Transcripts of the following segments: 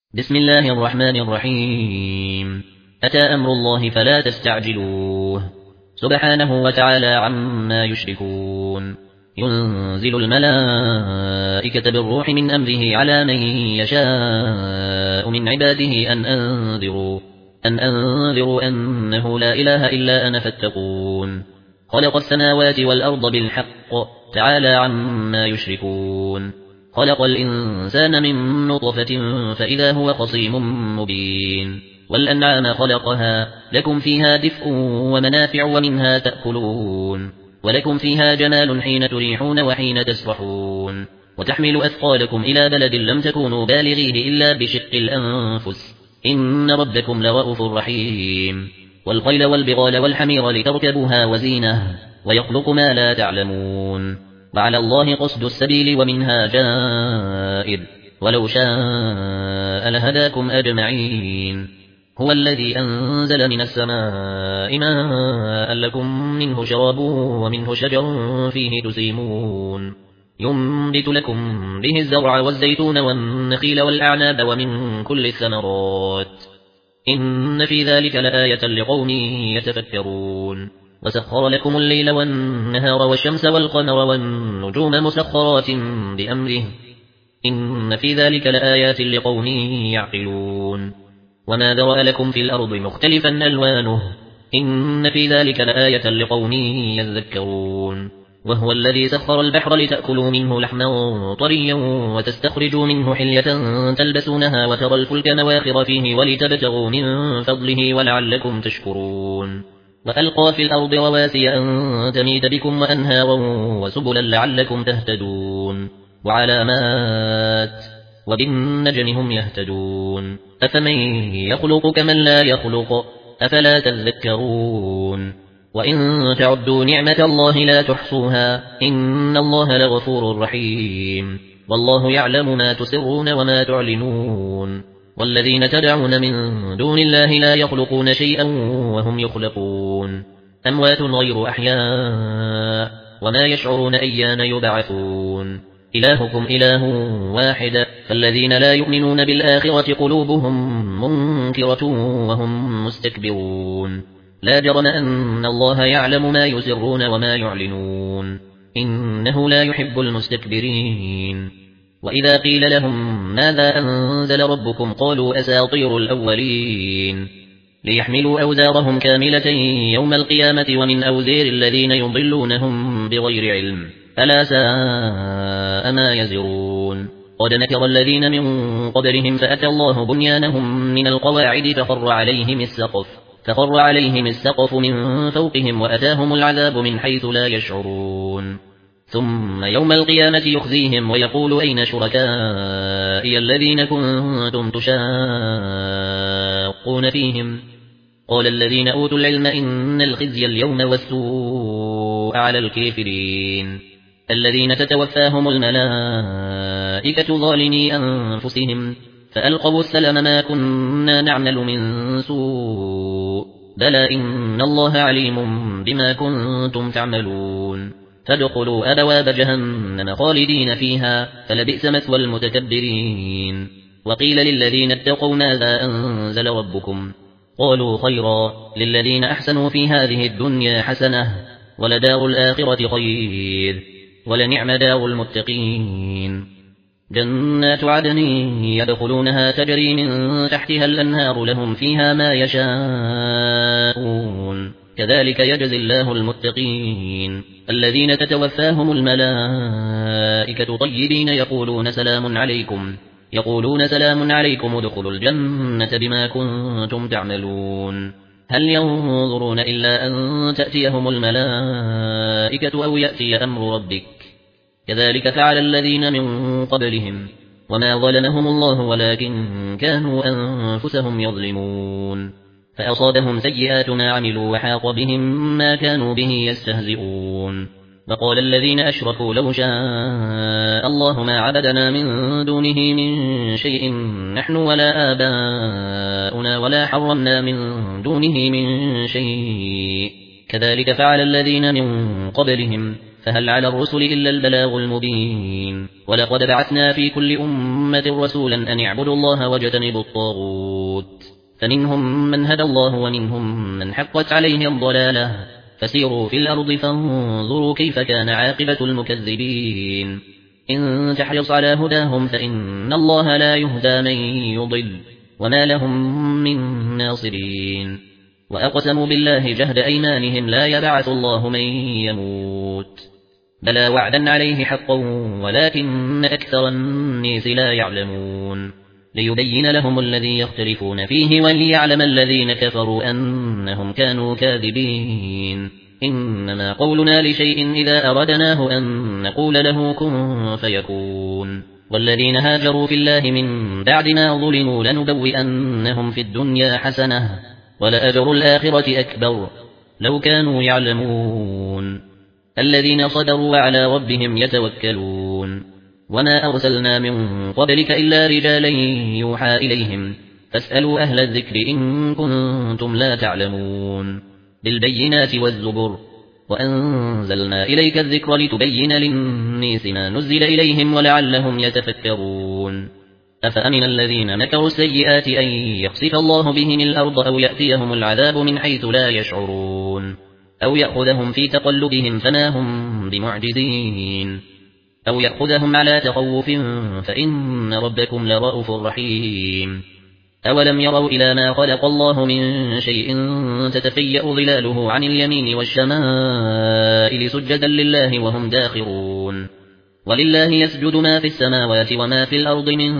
بسم الله الرحمن الرحيم. أتى أمر الله فلا تستعجلوه سبحانه وتعالى عما يشركون. ينزل الملائكة بالروح من أمره على من يشاء من عباده أن أنذروا أنه لا إله إلا أنا فاتقون. خلق السماوات والأرض بالحق تعالى عما يشركون. خلق الإنسان من نطفة فإذا هو خصيم مبين. والأنعام خلقها لكم فيها دفء ومنافع ومنها تأكلون ولكم فيها جمال حين تريحون وحين تسرحون وتحمل أثقالكم إلى بلد لم تكونوا بالغيه إلا بشق الأنفس إن ربكم لرؤوف رحيم. والخيل والبغال والحمير لتركبوها وزينه ويخلق ما لا تعلمون. وعلى الله قصد السبيل ومنها جائر ولو شاء لهداكم أجمعين. هو الذي أنزل من السماء ماء لكم منه شراب ومنه شجر فيه تسيمون. ينبت لكم به الزرع والزيتون والنخيل والأعناب ومن كل الثمرات إن في ذلك لآية لقوم يتفكرون. وسخر لكم الليل والنهار والشمس والقمر والنجوم مسخرات بأمره إن في ذلك لآيات لقوم يعقلون. وما ذرأ لكم في الأرض مختلفا ألوانه إن في ذلك لآية لقوم يذكرون. وهو الذي سخر البحر لتأكلوا منه لحما طريا وتستخرجوا منه حلية تلبسونها وترى الفلك مواخر فيه ولتبتغوا من فضله ولعلكم تشكرون. وألقى في الأرض رواسي أن تميد بكم وأنهارا وسبلا لعلكم تهتدون. وعلامات وبالنجم هم يهتدون. أفمن يخلق كمن لا يخلق أفلا تذكرون. وإن تعدوا نعمة الله لا تحصوها إن الله لغفور رحيم. والله يعلم ما تسرون وما تعلنون. والذين تدعون من دون الله لا يخلقون شيئا وهم يخلقون أموات غير أحياء وما يشعرون أيان يبعثون. إلهكم إله واحد فالذين لا يؤمنون بالآخرة قلوبهم منكرة وهم مستكبرون. لا جرم أن الله يعلم ما يسرون وما يعلنون إنه لا يحب المستكبرين. وإذا قيل لهم ماذا أنزل ربكم قالوا أساطير الأولين ليحملوا أوزارهم كاملة يوم القيامة ومن أوزير الذين يضلونهم بغير علم ألا ساء ما يزرون. قد مكر الذين من قبلهم فأتى الله بنيانهم من القواعد فخر عليهم السقف من فوقهم وأتاهم العذاب من حيث لا يشعرون. ثم يوم القيامة يخزيهم ويقول أين شركائي الذين كنتم تشاقون فيهم قال الذين أوتوا العلم إن الخزي اليوم والسوء على الكافرين الذين تتوفاهم الملائكة ظالمي أنفسهم فألقوا السلام ما كنا نعمل من سوء بلى إن الله عليم بما كنتم تعملون. فادخلوا أبواب جهنم خالدين فيها فلبئس مثوى المتكبرين. وقيل للذين اتقوا ماذا أنزل ربكم قالوا خيرا للذين أحسنوا في هذه الدنيا حسنة ولدار الآخرة خير ولنعم دار المتقين. جنات عدن يدخلونها تجري من تحتها الأنهار لهم فيها ما يشاءون كذلك يجزي الله المتقين الذين تتوفاهم الملائكة طيبين يقولون سلام عليكم ادخلوا الجنة بما كنتم تعملون. هل ينظرون إلا أن تأتيهم الملائكة أو يأتي أمر ربك كذلك فعل الذين من قبلهم وما ظلمهم الله ولكن كانوا أنفسهم يظلمون. فأصابهم سيئات ما عملوا وحاق بهم ما كانوا به يستهزئون. وقال الذين أشركوا لو شاء الله ما عبدنا من دونه من شيء نحن ولا آباؤنا ولا حرمنا من دونه من شيء كذلك فعل الذين من قبلهم فهل على الرسل إلا البلاغ المبين ولقد بعثنا في كل أمة رسولا أن اعبدوا الله واجتنبوا الطاغوت فمنهم من هدى الله ومنهم من حقت عليه الضلالة فسيروا في الأرض فانظروا كيف كان عاقبة المكذبين إن تحرص على هداهم فإن الله لا يهدى من يضل وما لهم من ناصرين وأقسموا بالله جهد أيمانهم لا يبعث الله من يموت بلى وعدا عليه حقا ولكن أكثر الناس لا يعلمون ليبين لهم الذي يختلفون فيه وليعلم الذين كفروا أنهم كانوا كاذبين إنما قولنا لشيء إذا أردناه أن نقول له كن فيكون والذين هاجروا في الله من بعد ما ظلموا لنبوئنهم في الدنيا حسنة ولأجر الآخرة أكبر لو كانوا يعلمون الذين صدروا وعلى ربهم يتوكلون وما أرسلنا من قبلك إلا رجالا يوحى إليهم فاسألوا أهل الذكر إن كنتم لا تعلمون بالبينات والزبر وأنزلنا إليك الذكر لتبين للناس ما نزل إليهم ولعلهم يتفكرون أفأمن الذين مكروا السيئات أن يخسف الله بهم الأرض أو يأتيهم العذاب من حيث لا يشعرون أو يأخذهم في تقلبهم فما هم بمعجزين أو يأخذهم على تخوف فإن ربكم لرؤوف رحيم أولم يروا إلى ما خلق الله من شيء تتفيأ ظلاله عن اليمين والشمائل سجدا لله وهم داخرون ولله يسجد ما في السماوات وما في الأرض من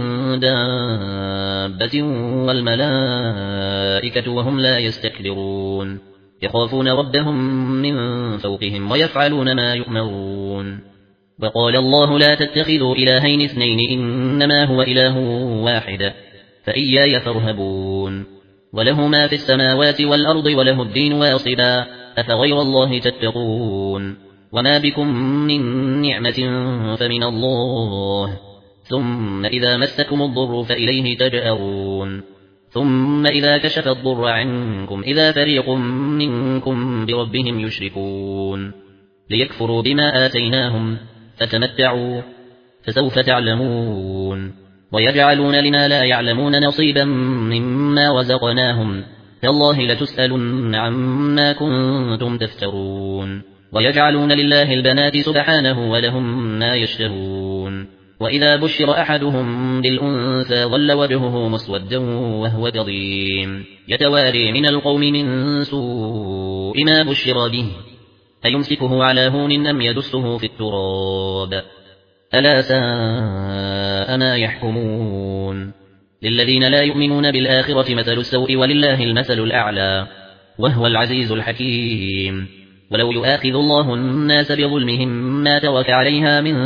دابة والملائكة وهم لا يستكبرون يخافون ربهم من فوقهم ويفعلون ما يؤمرون وقال الله لا تتخذوا إلهين اثنين إنما هو إله واحد فإياي فارهبون وله ما في السماوات والأرض وله الدين واصبا أفغير الله تتقون وما بكم من نعمة فمن الله ثم إذا مسكم الضر فإليه تجأرون ثم إذا كشف الضر عنكم إذا فريق منكم بربهم يشركون ليكفروا بما آتيناهم فتمتعوا فسوف تعلمون ويجعلون لما لا يعلمون نصيبا مما رزقناهم تالله لتسألن عما كنتم تفترون ويجعلون لله البنات سبحانه ولهم ما يشتهون وإذا بشر أحدهم بالأنثى ظل وجهه مسودا وهو كظيم يتواري من القوم من سوء ما بشر به أيمسكه على هون أم يدسه في التراب ألا ساء ما يحكمون للذين لا يؤمنون بالآخرة مثل السوء ولله المثل الأعلى وهو العزيز الحكيم ولو يؤاخذ الله الناس بظلمهم ما ترك عليها من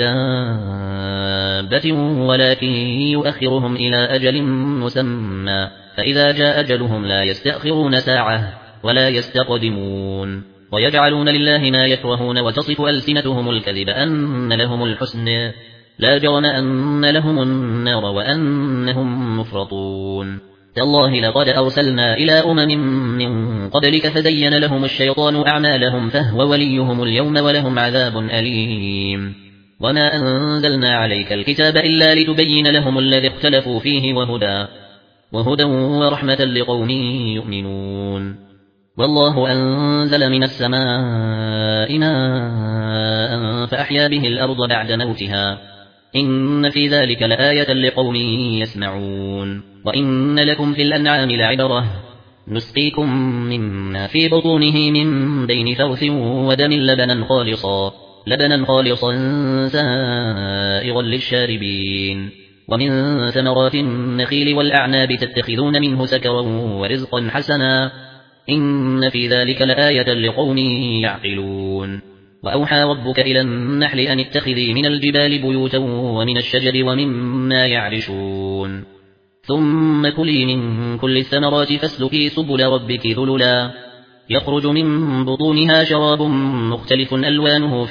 دابة ولكن يؤخرهم إلى أجل مسمى فإذا جاء أجلهم لا يستأخرون ساعة ولا يستقدمون ويجعلون لله ما يكرهون وتصف ألسنتهم الكذب أن لهم الحسن لا جرم أن لهم النار وأنهم مفرطون تالله لقد أرسلنا إلى من قبلك فزين لهم الشيطان أعمالهم فهو وليهم اليوم ولهم عذاب أليم وما أنزلنا عليك الكتاب إلا لتبين لهم الذي اختلفوا فيه وهدى ورحمة لقوم يؤمنون والله أنزل من السماء ماء فأحيا به الأرض بعد موتها إن في ذلك لآية لقوم يسمعون وإن لكم في الأنعام لعبرة نسقيكم مما في بطونه من بين فرث ودم لبنا خالصا سائغا للشاربين ومن ثمرات النخيل والأعناب تتخذون منه سكرا ورزقا حسنا إن في ذلك لآية لقوم يعقلون وأوحى ربك إلى النحل أن اتخذي من الجبال بيوتا ومن الشجر ومما يعرشون ثم كلي من كل الثمرات فاسلكي سبل ربك ذللا يخرج من بطونها شراب مختلف ألوانه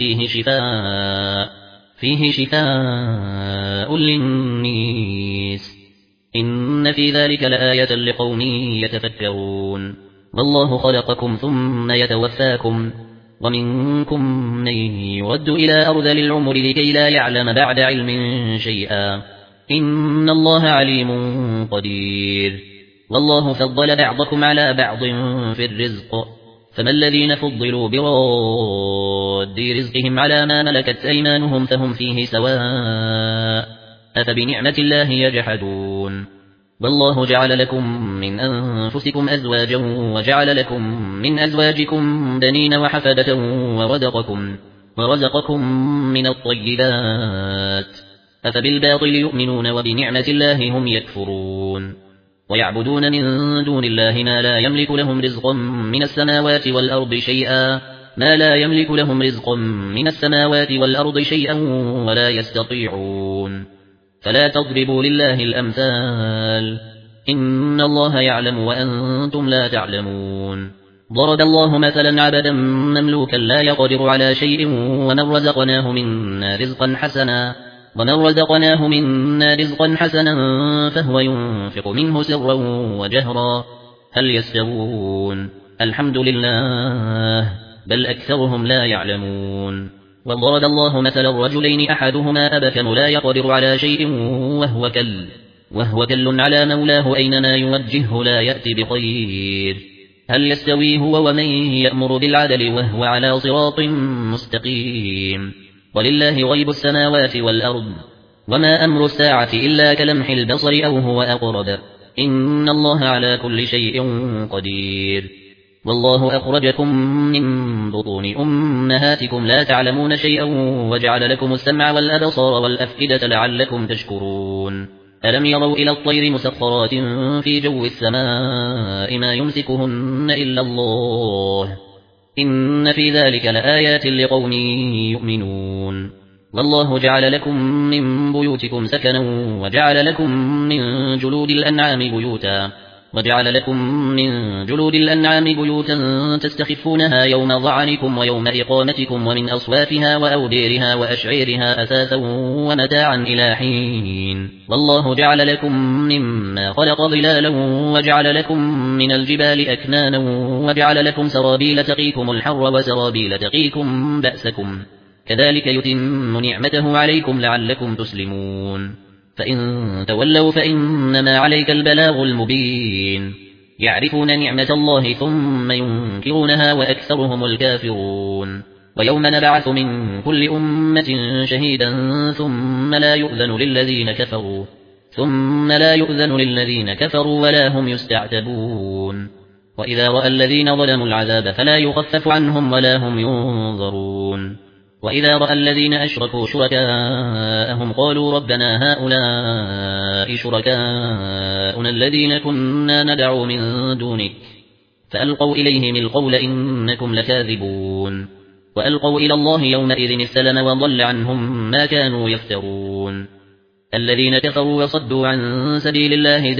فيه شفاء للناس إن في ذلك لآية لقوم يتفكرون والله خلقكم ثم يتوفاكم ومنكم من يرد إلى أرذل العمر لكي لا يعلم بعد علم شيئا إن الله عليم قدير والله فضل بعضكم على بعض في الرزق فما الذين فضلوا براد رزقهم على ما ملكت أيمانهم فهم فيه سواء أفبنعمة الله يجحدون والله جعل لكم من أنفسكم أزواجا وجعل لكم من أزواجكم بنين وحفدة ورزقكم من الطيبات أفبالباطل يؤمنون وبنعمة الله هم يكفرون ويعبدون من دون الله ما لا يملك لهم رزقا من السماوات والأرض شيئا ولا يستطيعون فلا تضربوا لله الأمثال إن الله يعلم وأنتم لا تعلمون ضرب الله مثلا عبدا مملوكا لا يقدر على شيء ومن رزقناه منا رزقا حسنا فهو ينفق منه سرا وجهرا هل يستوون الحمد لله بل أكثرهم لا يعلمون وضرب الله مثلا رجلين أحدهما أبكم لا يقدر على شيء وهو كل على مولاه أينما يوجهه لا يأتي بخير هل يستوي هو ومن يأمر بالعدل وهو على صراط مستقيم ولله غيب السماوات والأرض وما أمر الساعة إلا كلمح البصر أو هو أقرب إن الله على كل شيء قدير والله أخرجكم من بطون أمهاتكم لا تعلمون شيئا وجعل لكم السمع والأبصار والأفئدة لعلكم تشكرون ألم يروا إلى الطير مسخرات في جو السماء ما يمسكهن إلا الله إن في ذلك لآيات لقوم يؤمنون والله جعل لكم من بيوتكم سكنا وجعل لكم من جلود الأنعام بيوتا تستخفونها يوم ظعنكم ويوم إقامتكم ومن أصوافها وأوديرها وأشعيرها أثاثا ومتاعا إلى حين والله جعل لكم مما خلق ظلالا وجعل لكم من الجبال أكنانا وجعل لكم سرابيل تقيكم الحر وسرابيل تقيكم بأسكم كذلك يتم نعمته عليكم لعلكم تسلمون فإن تولوا فإنما عليك البلاغ المبين يعرفون نعمة الله ثم ينكرونها وأكثرهم الكافرون ويوم نبعث من كل أمة شهيدا ثم لا يؤذن للذين كفروا ولا هم يستعتبون وإذا رأى الذين ظلموا العذاب فلا يخفف عنهم ولا هم ينظرون وإذا رأى الذين أشركوا شركاءهم قالوا ربنا هؤلاء شركاؤنا الذين كنا ندعو من دونك فألقوا إليهم القول إنكم لكاذبون وألقوا إلى الله يومئذ السلم وضل عنهم ما كانوا يفترون الذين كفروا وصدوا عن سبيل الله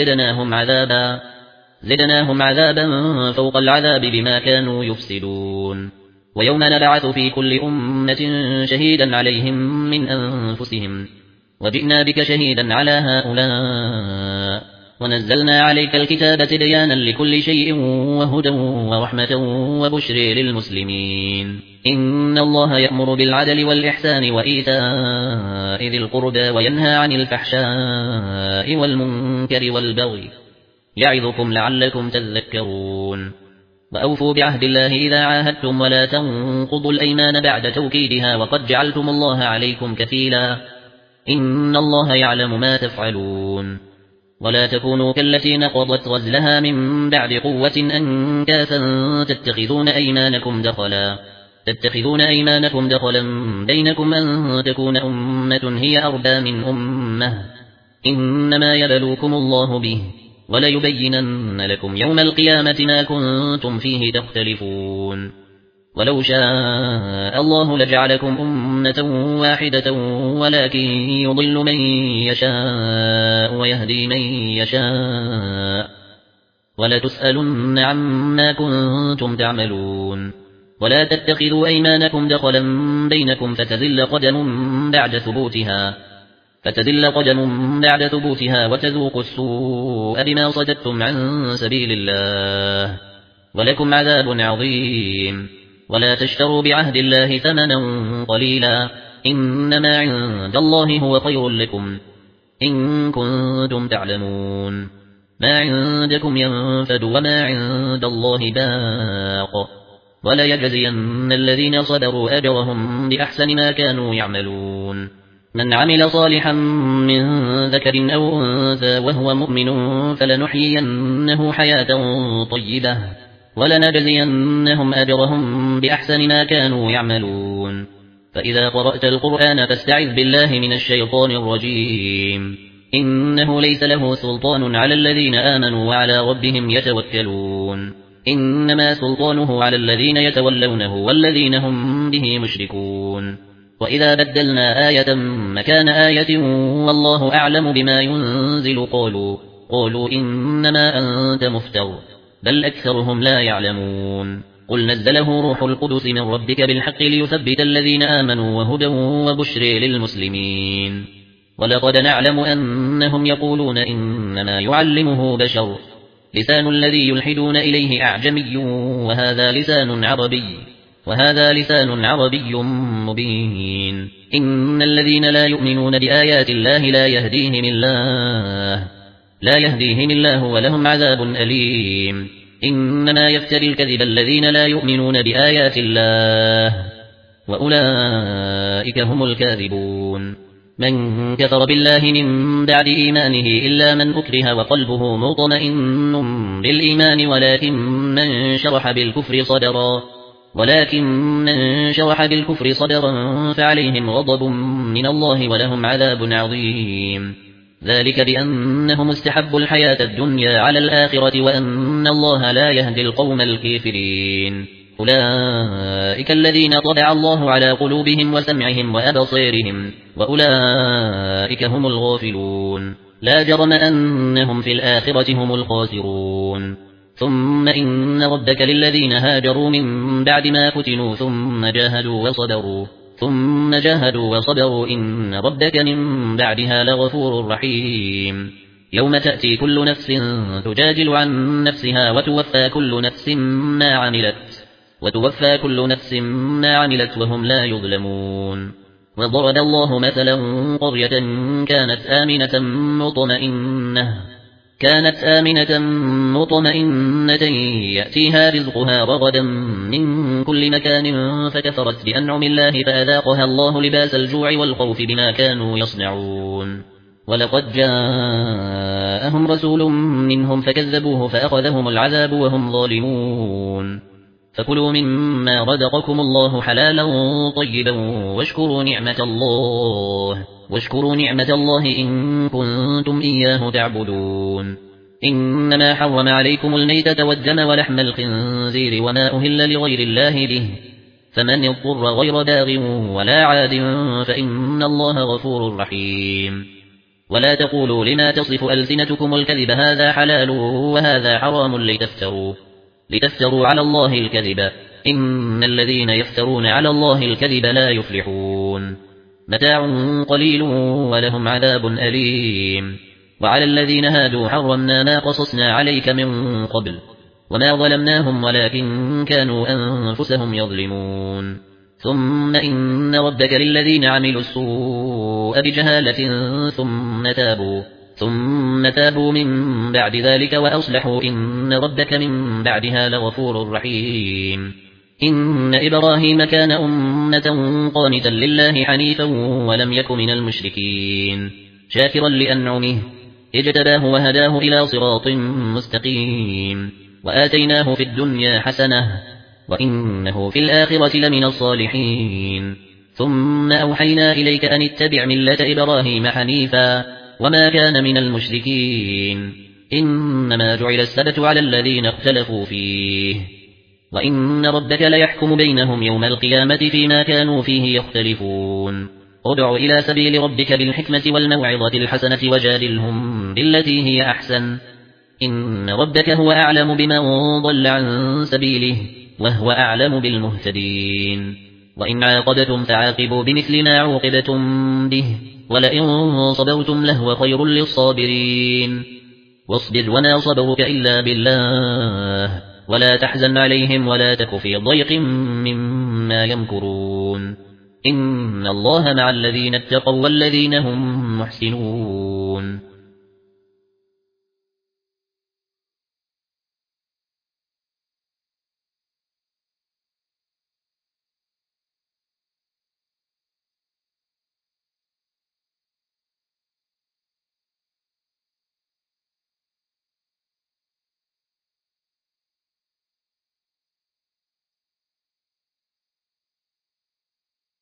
زدناهم عذابا فوق العذاب بما كانوا يفسدون ويوم نبعث في كل أمة شهيدا عليهم من أنفسهم وجئنا بك شهيدا على هؤلاء ونزلنا عليك الكتاب تبيانا لكل شيء وهدى ورحمة وبشر للمسلمين إن الله يأمر بالعدل والإحسان وإيتاء ذي القربى وينهى عن الفحشاء والمنكر والبغي يعظكم لعلكم تذكرون وأوفوا بعهد الله إذا عاهدتم ولا تنقضوا الأيمان بعد توكيدها وقد جعلتم الله عليكم كفيلا إن الله يعلم ما تفعلون ولا تكونوا كالتي نقضت غزلها من بعد قوة أنكاثا تتخذون أيمانكم دخلا بينكم أن تكون أمة هي أربى من أمة إنما يبلوكم الله به وليبينن لكم يوم القيامة ما كنتم فيه تختلفون ولو شاء الله لجعلكم أمة واحدة ولكن يضل من يشاء ويهدي من يشاء ولتسألن عما كنتم تعملون ولا تتخذوا أيمانكم دخلا بينكم فتذل قدم بعد ثبوتها وتذوقوا السوء بما صددتم عن سبيل الله ولكم عذاب عظيم ولا تشتروا بعهد الله ثمنا قليلا إنما عند الله هو خير لكم إن كنتم تعلمون ما عندكم ينفد وما عند الله باق ولا يجزين الذين صبروا أجرهم بأحسن ما كانوا يعملون من عمل صالحا من ذكر أو أنثى وهو مؤمن فلنحيينه حياة طيبة ولنجزينهم أجرهم بأحسن ما كانوا يعملون فإذا قرأت القرآن فاستعذ بالله من الشيطان الرجيم إنه ليس له سلطان على الذين آمنوا وعلى ربهم يتوكلون إنما سلطانه على الذين يتولونه والذين هم به مشركون وإذا بدلنا آية مكان آية والله أعلم بما ينزل قالوا إنما أنت مفتر بل أكثرهم لا يعلمون قل نزله روح القدس من ربك بالحق ليثبت الذين آمنوا وهدى وبشر للمسلمين ولقد نعلم أنهم يقولون إنما يعلمه بشر لسان الذي يلحدون إليه أعجمي وهذا لسان عربي مبين إن الذين لا يؤمنون بآيات الله لا يهديهم الله ولهم عذاب أليم إنما يفتري الكذب الذين لا يؤمنون بآيات الله وأولئك هم الكاذبون من كفر بالله من بعد إيمانه إلا من أكره وقلبه مطمئن بالإيمان ولكن من شرح بالكفر صدرا فعليهم غضب من الله ولهم عذاب عظيم ذلك بأنهم استحبوا الحياة الدنيا على الآخرة وأن الله لا يهدي القوم الكافرين أولئك الذين طبع الله على قلوبهم وسمعهم وأبصيرهم وأولئك هم الغافلون لا جرم أنهم في الآخرة هم الخاسرون ثم إن ربك للذين هاجروا من بعد ما فتنوا ثم جاهدوا وصبروا إن ربك من بعدها لغفور رحيم يوم تأتي كل نفس تجادل عن نفسها وتوفى كل نفس ما عملت وهم لا يظلمون وضرب الله مثلا قرية كانت آمنة مطمئنة يأتيها رزقها رغدا من كل مكان فكفرت بأنعم الله فأذاقها الله لباس الجوع والخوف بما كانوا يصنعون ولقد جاءهم رسول منهم فكذبوه فأخذهم العذاب وهم ظالمون فكلوا مما رزقكم الله حلالا طيبا واشكروا نعمة الله إن كنتم إياه تعبدون إنما حرم عليكم الميتة والدم ولحم الخنزير وما أهل لغير الله به فمن اضطر غير باغ ولا عاد فإن الله غفور رحيم ولا تقولوا لما تصف ألسنتكم الكذب هذا حلال وهذا حرام لتفتروا على الله الكذب إن الذين يفترون على الله الكذب لا يفلحون متاع قليل ولهم عذاب أليم وعلى الذين هادوا حرمنا ما قصصنا عليك من قبل وما ظلمناهم ولكن كانوا أنفسهم يظلمون ثم إن ربك للذين عملوا السوء بجهالة ثم تابوا من بعد ذلك وأصلحوا إن ربك من بعدها لغفور رحيم إن إبراهيم كان أمة قانتا لله حنيفا ولم يك من المشركين شاكرا لأنعمه اجتباه وهداه إلى صراط مستقيم وآتيناه في الدنيا حسنة وإنه في الآخرة لمن الصالحين ثم أوحينا إليك أن اتبع ملة إبراهيم حنيفا وما كان من المشركين إنما جعل السبت على الذين اختلفوا فيه وإن ربك ليحكم بينهم يوم القيامة فيما كانوا فيه يختلفون ادع إلى سبيل ربك بالحكمة والموعظة الحسنة وجادلهم بالتي هي أحسن إن ربك هو أعلم بمن ضل عن سبيله وهو أعلم بالمهتدين وإن عاقبتم فعاقبوا بمثل ما عوقبتم به ولئن صبرتم لهو خير للصابرين واصبر وما صبرك إلا بالله ولا تحزن عليهم ولا تك في ضيق مما يمكرون إن الله مع الذين اتقوا والذين هم محسنون